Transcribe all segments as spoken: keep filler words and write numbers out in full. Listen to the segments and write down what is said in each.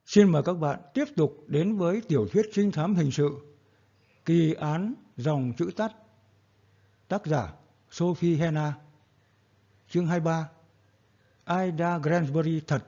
Xin mời các bạn tiếp tục đến với tiểu thuyết trinh thám hình sự Kỳ án dòng chữ tắt, tác giả Sophie Hannah, chương hai mươi ba, Ida Granbury thật.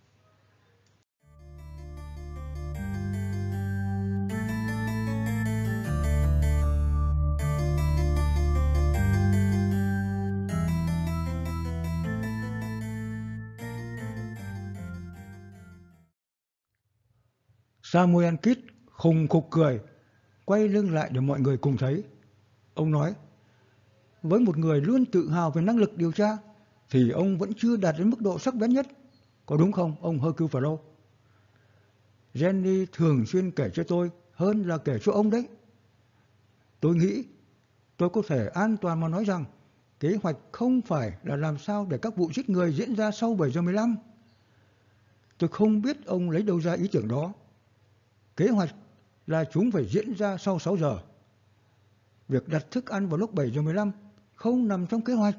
Samuel Kidd khùng khục cười, quay lưng lại để mọi người cùng thấy. Ông nói, với một người luôn tự hào về năng lực điều tra, thì ông vẫn chưa đạt đến mức độ sắc bén nhất. Có đúng không, ông Hercule Poirot? Jenny thường xuyên kể cho tôi hơn là kể cho ông đấy. Tôi nghĩ tôi có thể an toàn mà nói rằng kế hoạch không phải là làm sao để các vụ giết người diễn ra sau bảy giờ mười lăm. Tôi không biết ông lấy đâu ra ý tưởng đó. Kế hoạch là chúng phải diễn ra sau sáu giờ. Việc đặt thức ăn vào lúc bảy giờ mười lăm không nằm trong kế hoạch.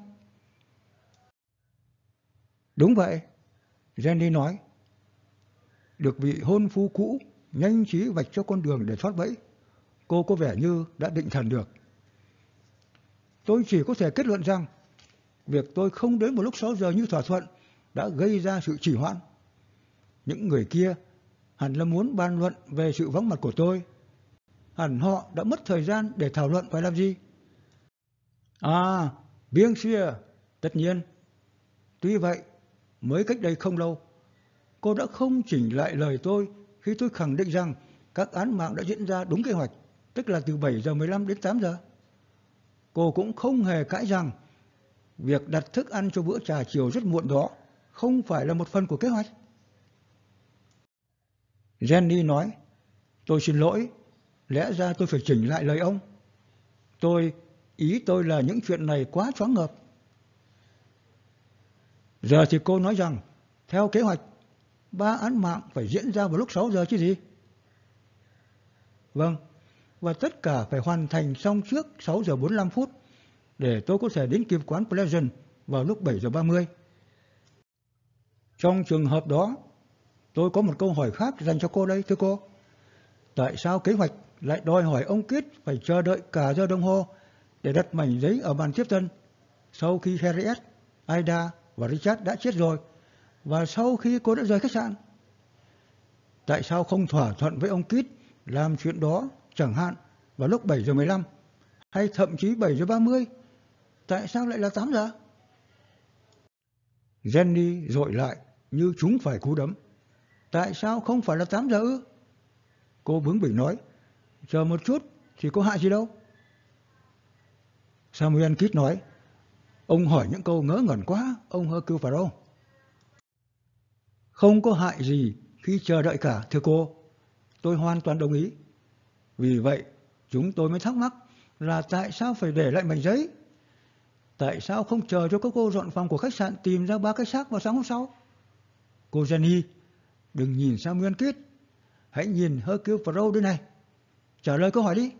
Đúng vậy, Jenny nói. Được vị hôn phu cũ nhanh trí vạch cho con đường để thoát bẫy, cô có vẻ như đã định thần được. Tôi chỉ có thể kết luận rằng việc tôi không đến vào lúc sáu giờ như thỏa thuận đã gây ra sự trì hoãn. Những người kia hẳn là muốn bàn luận về sự vắng mặt của tôi. Hẳn họ đã mất thời gian để thảo luận phải làm gì. À, bien sûr, tất nhiên. Tuy vậy, mới cách đây không lâu, cô đã không chỉnh lại lời tôi khi tôi khẳng định rằng các án mạng đã diễn ra đúng kế hoạch, tức là từ bảy giờ mười lăm đến tám giờ. Cô cũng không hề cãi rằng việc đặt thức ăn cho bữa trà chiều rất muộn đó không phải là một phần của kế hoạch. Jenny nói, tôi xin lỗi, lẽ ra tôi phải chỉnh lại lời ông. Tôi, ý tôi là những chuyện này quá choáng ngợp. Giờ thì cô nói rằng, theo kế hoạch, ba án mạng phải diễn ra vào lúc sáu giờ chứ gì? Vâng, và tất cả phải hoàn thành xong trước sáu giờ bốn mươi lăm phút để tôi có thể đến kịp quán Pleasant vào lúc bảy giờ ba mươi. Trong trường hợp đó, tôi có một câu hỏi khác dành cho cô đây, thưa cô. Tại sao kế hoạch lại đòi hỏi ông Kidd phải chờ đợi cả giờ đồng hồ để đặt mảnh giấy ở bàn tiếp tân sau khi Harriet, Ida và Richard đã chết rồi và sau khi cô đã rời khách sạn? Tại sao không thỏa thuận với ông Kidd làm chuyện đó chẳng hạn vào lúc bảy giờ mười lăm hay thậm chí bảy giờ ba mươi? Tại sao lại là tám giờ? Jenny dội lại như chúng phải cú đấm. Tại sao không phải là tám giờ ư? Cô bướng bỉnh nói, chờ một chút thì có hại gì đâu. Samuel Kidd nói, ông hỏi những câu ngớ ngẩn quá, ông Hercule Poirot. Không có hại gì khi chờ đợi cả, thưa cô. Tôi hoàn toàn đồng ý. Vì vậy, chúng tôi mới thắc mắc là tại sao phải để lại mảnh giấy? Tại sao không chờ cho các cô dọn phòng của khách sạn tìm ra ba cái xác vào sáng hôm sau? Cô Jenny, đừng nhìn Samuel Kidd. Hãy nhìn Hercule Poirot đây này. Trả lời câu hỏi đi.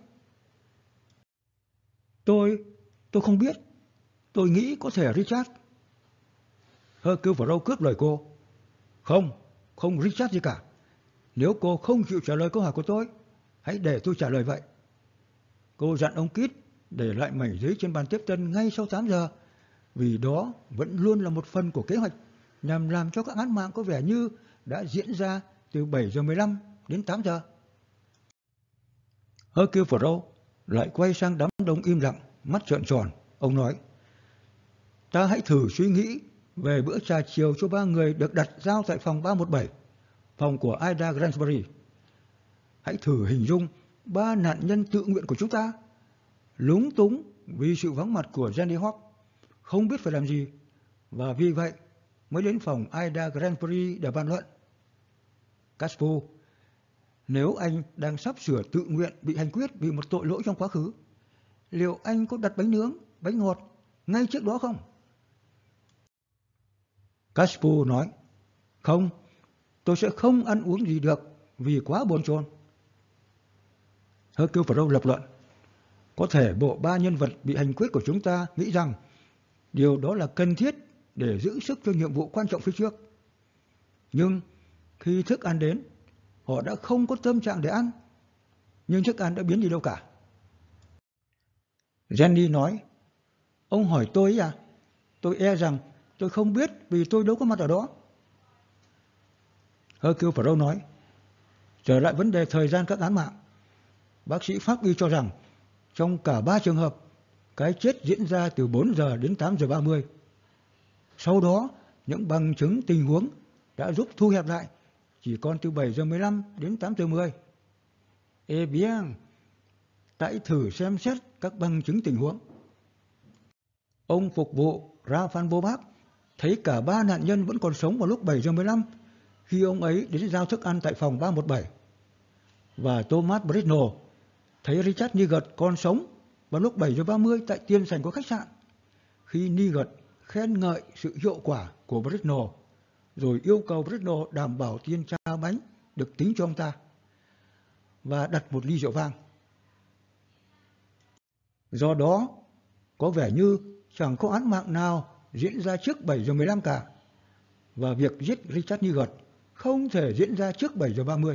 Tôi, tôi không biết. Tôi nghĩ có thể Richard. Hercule Poirot cướp lời cô. Không, không Richard gì cả. Nếu cô không chịu trả lời câu hỏi của tôi, hãy để tôi trả lời vậy. Cô dặn ông Kidd để lại mảnh giấy trên bàn tiếp tân ngay sau tám giờ, vì đó vẫn luôn là một phần của kế hoạch nhằm làm cho các án mạng có vẻ như đã diễn ra từ bảy giờ mười lăm đến tám giờ. Hercule Poirot lại quay sang đám đông im lặng, mắt trợn tròn. Ông nói, ta hãy thử suy nghĩ về bữa trà chiều cho ba người được đặt giao tại phòng ba một bảy, phòng của Ida Granbury. Hãy thử hình dung ba nạn nhân tự nguyện của chúng ta, lúng túng vì sự vắng mặt của Jenny Hawk, không biết phải làm gì, và vì vậy mới đến phòng Ida Granbury để bàn luận. Caspo, nếu anh đang sắp sửa tự nguyện bị hành quyết vì một tội lỗi trong quá khứ, liệu anh có đặt bánh nướng, bánh ngọt ngay trước đó không? Caspo nói, không, tôi sẽ không ăn uống gì được vì quá bồn chồn. Hercule Poirot lập luận, có thể bộ ba nhân vật bị hành quyết của chúng ta nghĩ rằng điều đó là cần thiết để giữ sức cho nhiệm vụ quan trọng phía trước. Nhưng khi thức ăn đến, họ đã không có tâm trạng để ăn, nhưng thức ăn đã biến đi đâu cả. Jenny nói, ông hỏi tôi ấy à? Tôi e rằng tôi không biết vì tôi đâu có mặt ở đó. Hercule Poirot nói, trở lại vấn đề thời gian các án mạng. Bác sĩ pháp y cho rằng trong cả ba trường hợp, cái chết diễn ra từ bốn giờ đến tám giờ ba mươi. Sau đó, những bằng chứng tình huống đã giúp thu hẹp lại chỉ còn từ bảy giờ mười lăm đến tám giờ mười. Eh bien, hãy thử xem xét các bằng chứng tình huống. Ông phục vụ Raphan Bobach thấy cả ba nạn nhân vẫn còn sống vào lúc bảy giờ mười lăm khi ông ấy đến giao thức ăn tại phòng ba một bảy. Và Thomas Britnell thấy Richard Niggard còn sống vào lúc bảy giờ ba mươi tại tiền sảnh của khách sạn, khi Niggard khen ngợi sự hiệu quả của Britnell, rồi yêu cầu Britnell đảm bảo tiền trà bánh được tính cho ông ta và đặt một ly rượu vang. Do đó, có vẻ như chẳng có án mạng nào diễn ra trước bảy giờ mười lăm cả, và việc giết Richard Niggard không thể diễn ra trước bảy giờ ba mươi.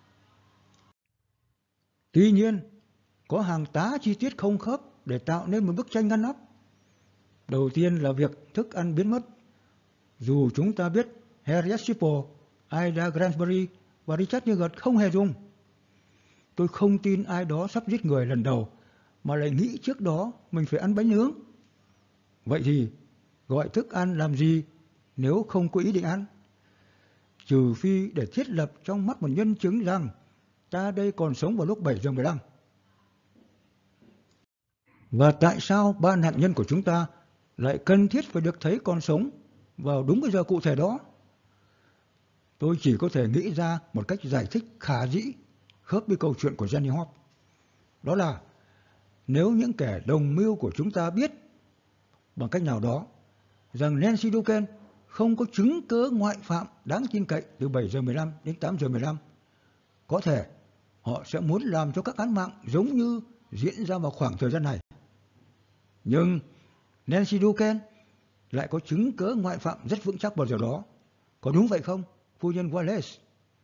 Tuy nhiên, có hàng tá chi tiết không khớp để tạo nên một bức tranh ngăn nắp. Đầu tiên là việc thức ăn biến mất. Dù chúng ta biết Harriet Shipple, Ida Granbury và Richard Niggard không hề dùng. Tôi không tin ai đó sắp giết người lần đầu mà lại nghĩ trước đó mình phải ăn bánh nướng. Vậy thì gọi thức ăn làm gì nếu không có ý định ăn? Trừ phi để thiết lập trong mắt một nhân chứng rằng ta đây còn sống vào lúc bảy giờ mười lăm. Và tại sao ba nạn nhân của chúng ta lại cần thiết phải được thấy còn sống vào đúng cái giờ cụ thể đó? Tôi chỉ có thể nghĩ ra một cách giải thích khả dĩ khớp với câu chuyện của Jenny Hope. Đó là nếu những kẻ đồng mưu của chúng ta biết bằng cách nào đó rằng Nancy Duquesne không có chứng cớ ngoại phạm đáng tin cậy từ bảy giờ mười lăm đến tám giờ mười lăm, có thể họ sẽ muốn làm cho các án mạng giống như diễn ra vào khoảng thời gian này. Nhưng Nancy Duquesne lại có chứng cớ ngoại phạm rất vững chắc vào giờ đó. Có đúng vậy không, phu nhân Wallace?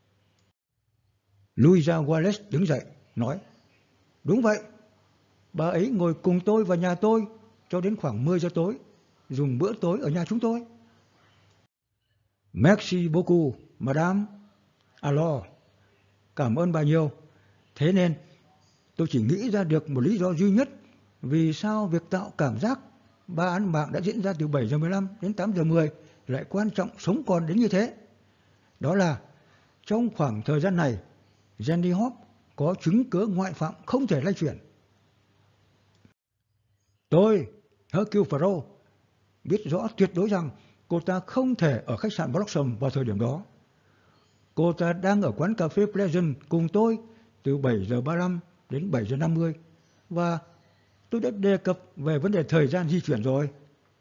Louisa Wallace đứng dậy, nói, đúng vậy. Bà ấy ngồi cùng tôi vào nhà tôi cho đến khoảng mười giờ tối, dùng bữa tối ở nhà chúng tôi. Merci beaucoup, madame. Alors, cảm ơn bà nhiều. Thế nên, tôi chỉ nghĩ ra được một lý do duy nhất vì sao việc tạo cảm giác ba án mạng đã diễn ra từ bảy giờ mười lăm đến tám giờ mười lại quan trọng sống còn đến như thế. Đó là trong khoảng thời gian này, Jenny Hope có chứng cớ ngoại phạm không thể lay chuyển. Tôi, Hercule Poirot, biết rõ tuyệt đối rằng cô ta không thể ở khách sạn Blossom vào thời điểm đó. Cô ta đang ở quán cà phê Pleasant cùng tôi từ bảy giờ ba mươi lăm đến bảy giờ năm mươi, và tôi đã đề cập về vấn đề thời gian di chuyển rồi.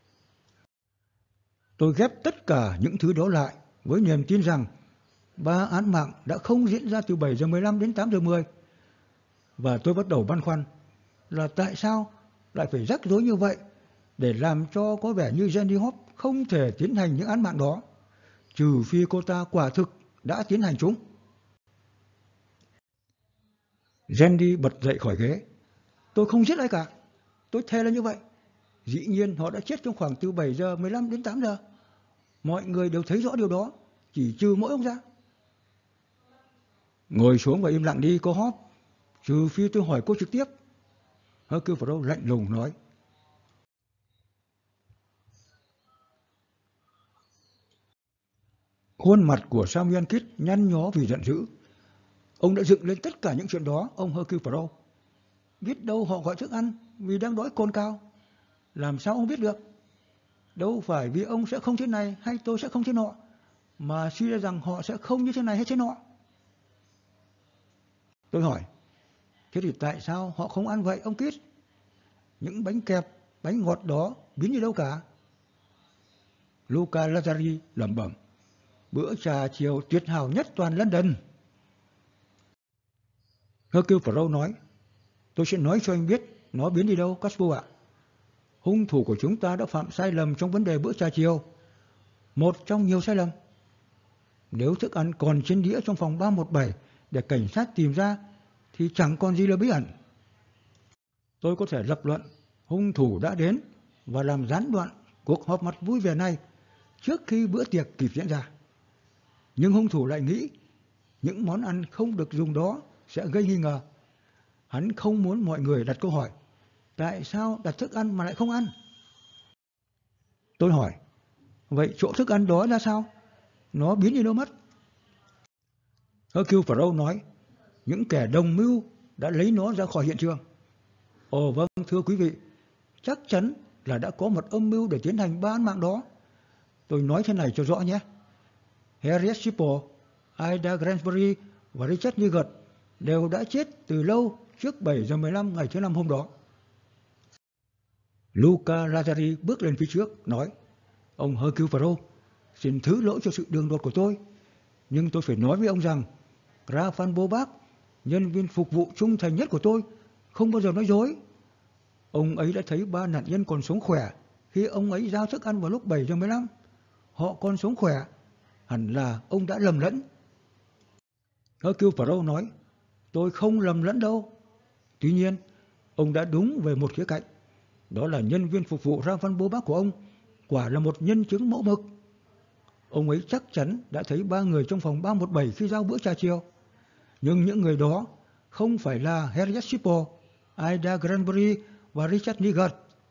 Tôi ghép tất cả những thứ đó lại với niềm tin rằng ba án mạng đã không diễn ra từ bảy giờ mười lăm đến tám giờ mười. Và tôi bắt đầu băn khoăn là tại sao lại phải rắc rối như vậy để làm cho có vẻ như Jenny Hope không thể tiến hành những án mạng đó, trừ phi cô ta quả thực đã tiến hành chúng. Jenny bật dậy khỏi ghế. Tôi không giết ai cả. Tôi thề là như vậy. Dĩ nhiên họ đã chết trong khoảng từ bảy giờ mười lăm đến tám giờ. Mọi người đều thấy rõ điều đó, chỉ trừ mỗi ông ra. Ngồi xuống và im lặng đi, cô Hope. Trừ phi tôi hỏi cô trực tiếp. Hercule Poirot lạnh lùng nói. Khuôn mặt của Samuel Kidd nhăn nhó vì giận dữ. Ông đã dựng lên tất cả những chuyện đó, ông Hercule Poirot. Biết đâu họ gọi thức ăn vì đang đói cồn cào. Làm sao ông biết được? Đâu phải vì ông sẽ không thế này hay tôi sẽ không thế nọ, mà suy ra rằng họ sẽ không như thế này hay thế nọ. Tôi hỏi, thế thì tại sao họ không ăn vậy ông Kidd? Những bánh kẹp, bánh ngọt đó biến đi đâu cả? Luca Lazari lẩm bẩm, bữa trà chiều tuyệt hảo nhất toàn London. Hercule Poirot nói, tôi sẽ nói cho anh biết nó biến đi đâu, Caspo ạ. Hung thủ của chúng ta đã phạm sai lầm trong vấn đề bữa trà chiều. Một trong nhiều sai lầm. Nếu thức ăn còn trên đĩa trong phòng ba một bảy để cảnh sát tìm ra thì chẳng còn gì là bí ẩn. Tôi có thể lập luận hung thủ đã đến và làm gián đoạn cuộc họp mặt vui vẻ này trước khi bữa tiệc kịp diễn ra. Nhưng hung thủ lại nghĩ những món ăn không được dùng đó sẽ gây nghi ngờ. Hắn không muốn mọi người đặt câu hỏi tại sao đặt thức ăn mà lại không ăn. Tôi hỏi, vậy chỗ thức ăn đó ra sao? Nó biến đi đâu mất? Hercule Poirot nói, những kẻ đồng mưu đã lấy nó ra khỏi hiện trường. Ồ vâng, thưa quý vị, chắc chắn là đã có một âm mưu để tiến hành ba án mạng đó. Tôi nói thế này cho rõ nhé. Harriet Shipple, Ida Granbury và Richard Nugent đều đã chết từ lâu trước bảy giờ mười lăm ngày thứ năm hôm đó. Luca Lazari bước lên phía trước, nói, ông Hercule Poirot, xin thứ lỗi cho sự đường đột của tôi, nhưng tôi phải nói với ông rằng Graf van Bobach, nhân viên phục vụ trung thành nhất của tôi, không bao giờ nói dối. Ông ấy đã thấy ba nạn nhân còn sống khỏe khi ông ấy giao thức ăn vào lúc bảy giờ mười lăm. Họ còn sống khỏe, hẳn là ông đã lầm lẫn. Hercule Poirot nói, tôi không lầm lẫn đâu. Tuy nhiên, ông đã đúng về một khía cạnh. Đó là nhân viên phục vụ Graf van Bobach của ông quả là một nhân chứng mẫu mực. Ông ấy chắc chắn đã thấy ba người trong phòng ba một bảy khi giao bữa trà chiều. Nhưng những người đó không phải là Harriet Shipple, Ida Granbury và Richard Nugent.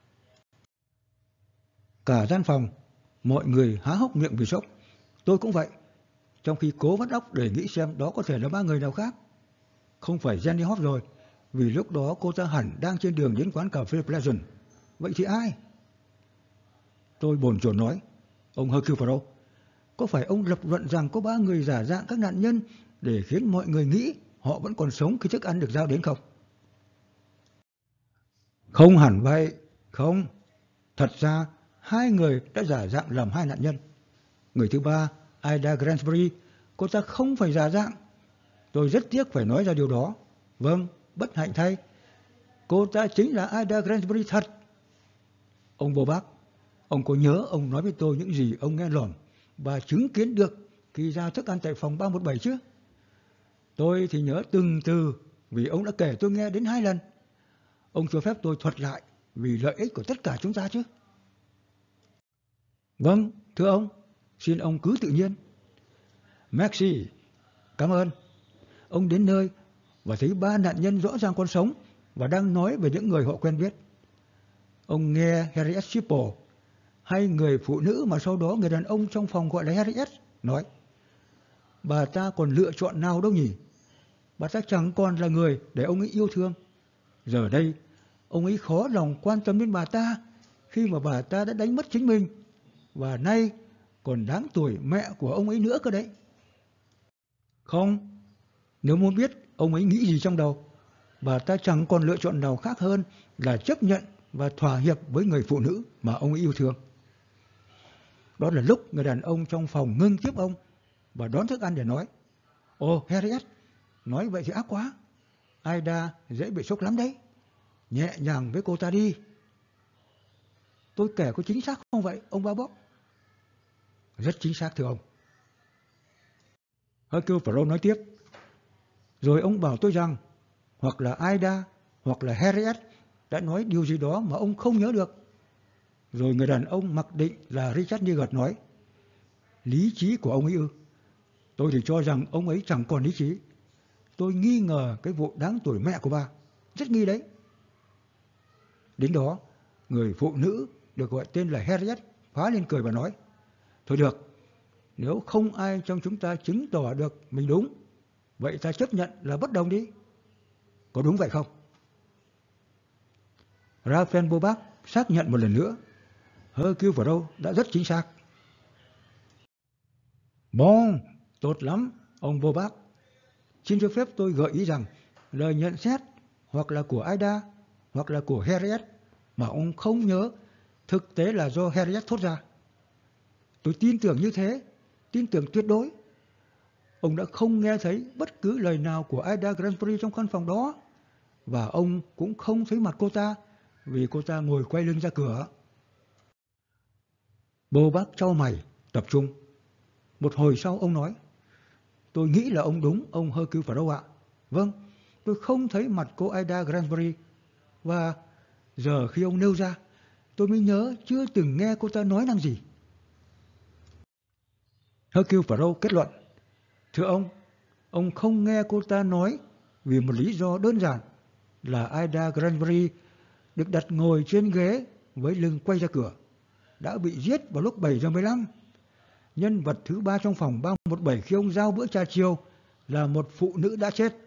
Cả gian phòng, mọi người há hốc miệng vì sốc. Tôi cũng vậy, trong khi cố vắt óc để nghĩ xem đó có thể là ba người nào khác. Không phải Jenny Hoff rồi, vì lúc đó cô ta hẳn đang trên đường đến quán cà phê Pleasant. Vậy thì ai? Tôi bồn chồn nói, ông Hercule Poirot, có phải ông lập luận rằng có ba người giả dạng các nạn nhân để khiến mọi người nghĩ họ vẫn còn sống khi thức ăn được giao đến không? Không hẳn vậy, không. Thật ra, hai người đã giả dạng làm hai nạn nhân. Người thứ ba, Ida Granbury, cô ta không phải giả dạng. Tôi rất tiếc phải nói ra điều đó. Vâng, bất hạnh thay. Cô ta chính là Ida Granbury thật. Ông Bobach, ông có nhớ ông nói với tôi những gì ông nghe lỏm và chứng kiến được khi giao thức ăn tại phòng ba một bảy chứ? Tôi thì nhớ từng từ vì ông đã kể tôi nghe đến hai lần. Ông cho phép tôi thuật lại vì lợi ích của tất cả chúng ta chứ? Vâng, thưa ông, xin ông cứ tự nhiên. Merci, cảm ơn. Ông đến nơi và thấy ba nạn nhân rõ ràng còn sống và đang nói về những người họ quen biết. Ông nghe Harriet Shipple, hay người phụ nữ mà sau đó người đàn ông trong phòng gọi là Harriet, nói, bà ta còn lựa chọn nào đâu nhỉ? Bà ta chẳng còn là người để ông ấy yêu thương. Giờ đây, ông ấy khó lòng quan tâm đến bà ta khi mà bà ta đã đánh mất chính mình, và nay còn đáng tuổi mẹ của ông ấy nữa cơ đấy. Không, nếu muốn biết ông ấy nghĩ gì trong đầu, bà ta chẳng còn lựa chọn nào khác hơn là chấp nhận và thỏa hiệp với người phụ nữ mà ông ấy yêu thương. Đó là lúc người đàn ông trong phòng ngưng tiếp ông và đón thức ăn để nói, ồ Harriet, nói vậy thì ác quá. Ida dễ bị sốc lắm đấy. Nhẹ nhàng với cô ta đi. Tôi kể có chính xác không vậy, ông Babok? Rất chính xác thưa ông. Hercule Poirot nói tiếp. Rồi ông bảo tôi rằng hoặc là Ida hoặc là Harriet đã nói điều gì đó mà ông không nhớ được. Rồi người đàn ông mặc định là Richard Nugent nói, lý trí của ông ấy ư? Tôi thì cho rằng ông ấy chẳng còn lý trí. Tôi nghi ngờ cái vụ đáng tuổi mẹ của bà. Rất nghi đấy. Đến đó, người phụ nữ được gọi tên là Harriet phá lên cười và nói, thôi được, nếu không ai trong chúng ta chứng tỏ được mình đúng, vậy ta chấp nhận là bất đồng đi. Có đúng vậy không? Raphael Bobach xác nhận một lần nữa, Hercule Poirot đã rất chính xác. Bon, tốt lắm, ông Bobach. Xin cho phép tôi gợi ý rằng lời nhận xét hoặc là của Ida hoặc là của Harriet mà ông không nhớ thực tế là do Harriet thốt ra. Tôi tin tưởng như thế, tin tưởng tuyệt đối. Ông đã không nghe thấy bất cứ lời nào của Ida Granbury trong căn phòng đó, và ông cũng không thấy mặt cô ta vì cô ta ngồi quay lưng ra cửa. Bobach chau mày, tập trung. Một hồi sau ông nói, Tôi nghĩ là ông đúng, ông Hercule Poirot ạ. Vâng, tôi không thấy mặt cô Ida Granbury, và giờ khi ông nêu ra, tôi mới nhớ chưa từng nghe cô ta nói năng gì. Hercule Poirot kết luận, thưa ông, ông không nghe cô ta nói vì một lý do đơn giản là Ida Granbury được đặt ngồi trên ghế với lưng quay ra cửa, đã bị giết vào lúc bảy giờ mười lăm. Nhân vật thứ ba trong phòng ba một bảy khi ông giao bữa trà chiều là một phụ nữ đã chết.